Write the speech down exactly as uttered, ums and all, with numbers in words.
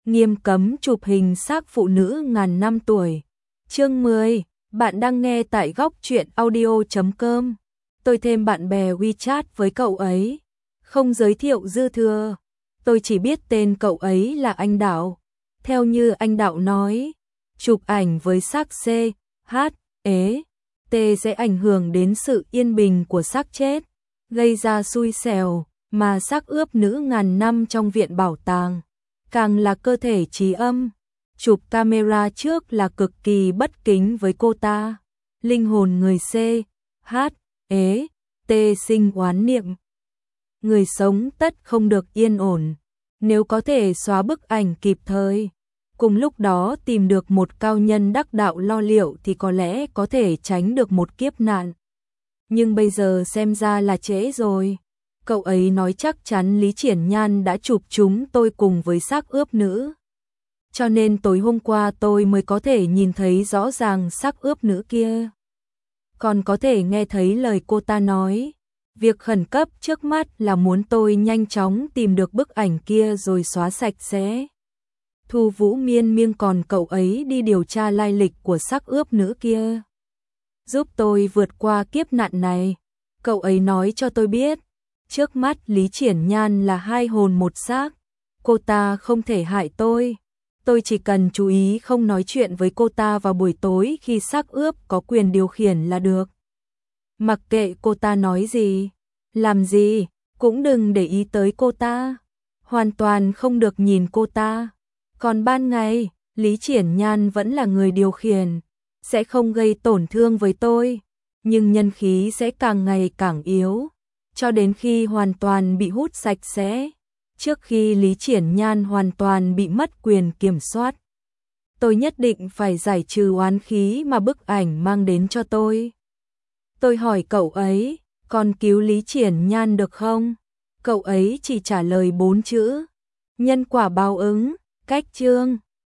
Nghiêm cấm chụp hình xác phụ nữ ngàn năm tuổi. Chương mười, bạn đang nghe tại góc truyện audio chấm com. Tôi thêm bạn bè WeChat với cậu ấy, không giới thiệu dư thừa. Tôi chỉ biết tên cậu ấy là anh Đạo. Theo như anh Đạo nói, chụp ảnh với xác C, H, E, T sẽ ảnh hưởng đến sự yên bình của xác chết, gây ra xui xẻo, mà xác ướp nữ ngàn năm trong viện bảo tàng càng là cơ thể trí âm. Chụp camera trước là cực kỳ bất kính với cô ta. Linh hồn người C, H, E, T sinh oán niệm. Người sống tất không được yên ổn. Nếu có thể xóa bức ảnh kịp thời, cùng lúc đó tìm được một cao nhân đắc đạo lo liệu thì có lẽ có thể tránh được một kiếp nạn. Nhưng bây giờ xem ra là trễ rồi. Cậu ấy nói chắc chắn Lý Triển Nhan đã chụp chúng tôi cùng với xác ướp nữ. Cho nên tối hôm qua tôi mới có thể nhìn thấy rõ ràng xác ướp nữ kia. Còn có thể nghe thấy lời cô ta nói. Việc khẩn cấp trước mắt là muốn tôi nhanh chóng tìm được bức ảnh kia rồi xóa sạch sẽ. Thu Vũ miên miên còn cậu ấy đi điều tra lai lịch của xác ướp nữ kia. Giúp tôi vượt qua kiếp nạn này. Cậu ấy nói cho tôi biết. Trước mắt Lý Triển Nhan là hai hồn một xác. Cô ta không thể hại tôi. Tôi chỉ cần chú ý không nói chuyện với cô ta vào buổi tối khi xác ướp có quyền điều khiển là được. Mặc kệ cô ta nói gì, làm gì, cũng đừng để ý tới cô ta. Hoàn toàn không được nhìn cô ta. Còn ban ngày, Lý Triển Nhan vẫn là người điều khiển, sẽ không gây tổn thương với tôi, nhưng nhân khí sẽ càng ngày càng yếu, cho đến khi hoàn toàn bị hút sạch sẽ. Trước khi Lý Triển Nhan hoàn toàn bị mất quyền kiểm soát, tôi nhất định phải giải trừ oán khí mà bức ảnh mang đến cho tôi. Tôi hỏi cậu ấy, còn cứu Lý Triển Nhan được không? Cậu ấy chỉ trả lời bốn chữ: nhân quả báo ứng, cách chương.